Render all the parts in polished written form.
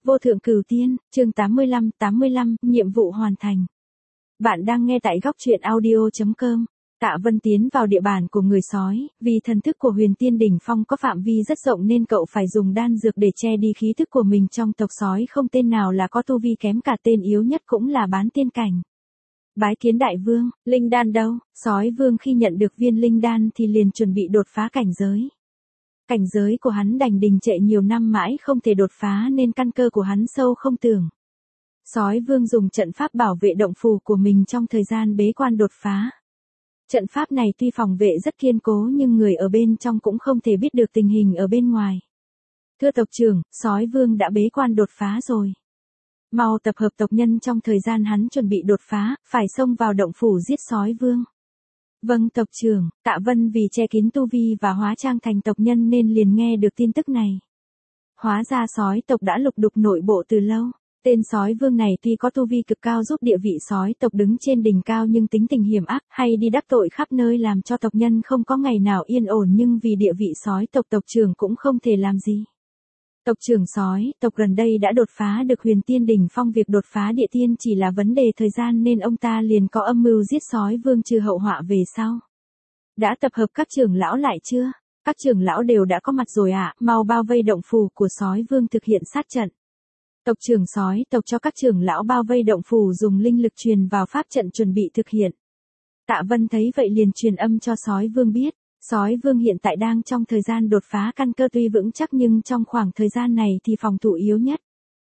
Vô thượng cửu tiên, chương 85, nhiệm vụ hoàn thành. Bạn đang nghe tại góc truyện audio.com. Tạ Vân tiến vào địa bàn của người sói, vì thần thức của Huyền Tiên Đỉnh Phong có phạm vi rất rộng nên cậu phải dùng đan dược để che đi khí thức của mình. Trong tộc sói không tên nào là có tu vi kém cả, tên yếu nhất cũng là bán tiên cảnh. Bái kiến đại vương, linh đan đâu? Sói vương khi nhận được viên linh đan thì liền chuẩn bị đột phá cảnh giới. Cảnh giới của hắn đành đình trệ nhiều năm mãi không thể đột phá nên căn cơ của hắn sâu không tưởng. Sói vương dùng trận pháp bảo vệ động phủ của mình trong thời gian bế quan đột phá. Trận pháp này tuy phòng vệ rất kiên cố nhưng người ở bên trong cũng không thể biết được tình hình ở bên ngoài. Thưa tộc trưởng, sói vương đã bế quan đột phá rồi. Mau tập hợp tộc nhân trong thời gian hắn chuẩn bị đột phá, phải xông vào động phủ giết sói vương. Vâng tộc trưởng, Tạ Vân vì che kín tu vi và hóa trang thành tộc nhân nên liền nghe được tin tức này. Hóa ra sói tộc đã lục đục nội bộ từ lâu. Tên sói vương này tuy có tu vi cực cao giúp địa vị sói tộc đứng trên đỉnh cao nhưng tính tình hiểm ác hay đi đắc tội khắp nơi làm cho tộc nhân không có ngày nào yên ổn, nhưng vì địa vị sói tộc, tộc trưởng cũng không thể làm gì. Tộc trưởng sói tộc gần đây đã đột phá được Huyền Tiên Đỉnh Phong, việc đột phá địa tiên chỉ là vấn đề thời gian nên ông ta liền có âm mưu giết sói vương trừ hậu họa về sau. Đã tập hợp các trưởng lão lại chưa? Các trưởng lão đều đã có mặt rồi ạ, mau bao vây động phủ của sói vương thực hiện sát trận. Tộc trưởng sói tộc cho các trưởng lão bao vây động phủ, dùng linh lực truyền vào pháp trận chuẩn bị thực hiện. Tạ Vân thấy vậy liền truyền âm cho sói vương biết. Sói vương hiện tại đang trong thời gian đột phá, căn cơ tuy vững chắc nhưng trong khoảng thời gian này thì phòng thủ yếu nhất.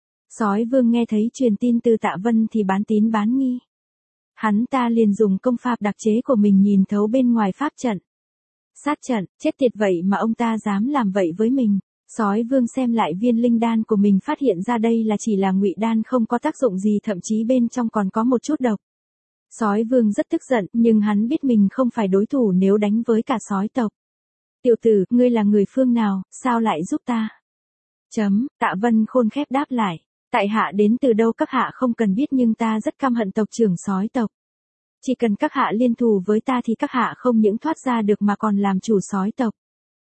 Sói vương nghe thấy truyền tin từ Tạ Vân thì bán tín bán nghi. Hắn ta liền dùng công pháp đặc chế của mình nhìn thấu bên ngoài pháp trận. Sát trận, chết tiệt vậy mà ông ta dám làm vậy với mình. Sói vương xem lại viên linh đan của mình phát hiện ra đây là chỉ là ngụy đan, không có tác dụng gì, thậm chí bên trong còn có một chút độc. Sói vương rất tức giận nhưng hắn biết mình không phải đối thủ nếu đánh với cả sói tộc. Tiểu tử, ngươi là người phương nào, sao lại giúp ta? Tạ Vân khôn khép đáp lại. Tại hạ đến từ đâu các hạ không cần biết, nhưng ta rất căm hận tộc trưởng sói tộc. Chỉ cần các hạ liên thủ với ta thì các hạ không những thoát ra được mà còn làm chủ sói tộc.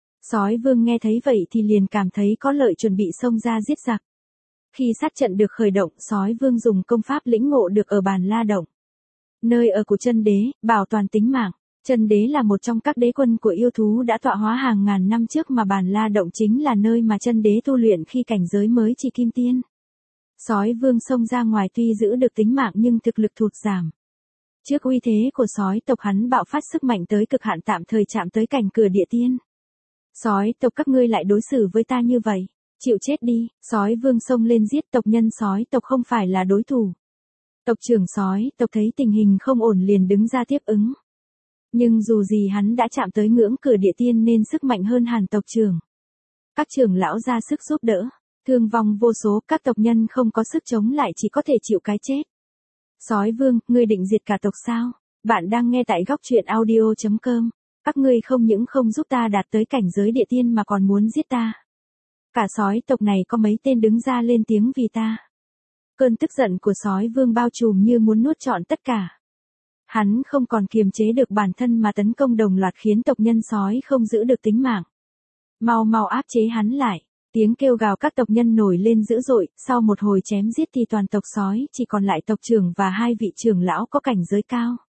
Sói vương nghe thấy vậy thì liền cảm thấy có lợi, chuẩn bị xông ra giết giặc. Khi sát trận được khởi động, sói vương dùng công pháp lĩnh ngộ được ở Bàn La Động, nơi ở của chân đế, bảo toàn tính mạng. Chân đế là một trong các đế quân của yêu thú đã tọa hóa hàng ngàn năm trước, mà Bàn La Động chính là nơi mà chân đế tu luyện khi cảnh giới mới chỉ kim tiên. Sói vương xông ra ngoài tuy giữ được tính mạng nhưng thực lực thụt giảm. Trước uy thế của sói tộc, hắn bạo phát sức mạnh tới cực hạn, tạm thời chạm tới cảnh cửa địa tiên. Sói tộc các ngươi lại đối xử với ta như vậy, chịu chết đi. Sói vương xông lên giết tộc nhân sói tộc không phải là đối thủ. Tộc trưởng sói tộc thấy tình hình không ổn liền đứng ra tiếp ứng. Nhưng dù gì hắn đã chạm tới ngưỡng cửa địa tiên nên sức mạnh hơn hẳn tộc trưởng. Các trưởng lão ra sức giúp đỡ, thương vong vô số, các tộc nhân không có sức chống lại chỉ có thể chịu cái chết. Sói vương, ngươi định diệt cả tộc sao? Bạn đang nghe tại góc truyện audio.com. Các ngươi không những không giúp ta đạt tới cảnh giới địa tiên mà còn muốn giết ta. Cả sói tộc này có mấy tên đứng ra lên tiếng vì ta. Cơn tức giận của sói vương bao trùm như muốn nuốt trọn tất cả. Hắn không còn kiềm chế được bản thân mà tấn công đồng loạt khiến tộc nhân sói không giữ được tính mạng. Mau áp chế hắn lại. Tiếng kêu gào các tộc nhân nổi lên dữ dội, sau một hồi chém giết thì toàn tộc sói chỉ còn lại tộc trưởng và hai vị trưởng lão có cảnh giới cao.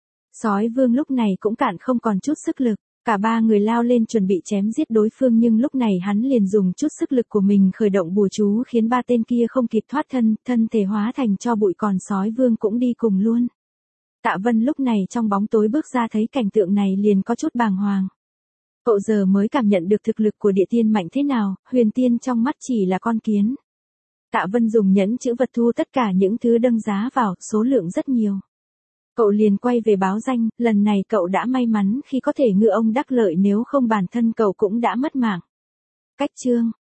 Sói vương lúc này cũng cạn không còn chút sức lực, cả ba người lao lên chuẩn bị chém giết đối phương, nhưng lúc này hắn liền dùng chút sức lực của mình khởi động bùa chú khiến ba tên kia không kịp thoát thân, thân thể hóa thành tro bụi, còn sói vương cũng đi cùng luôn. Tạ Vân lúc này trong bóng tối bước ra thấy cảnh tượng này liền có chút bàng hoàng. Cậu giờ mới cảm nhận được thực lực của địa tiên mạnh thế nào, huyền tiên trong mắt chỉ là con kiến. Tạ Vân dùng nhẫn chữ vật thu tất cả những thứ đâng giá vào, số lượng rất nhiều. Cậu liền quay về báo danh, lần này cậu đã may mắn khi có thể ngư ông đắc lợi, nếu không bản thân cậu cũng đã mất mạng. Cách chương,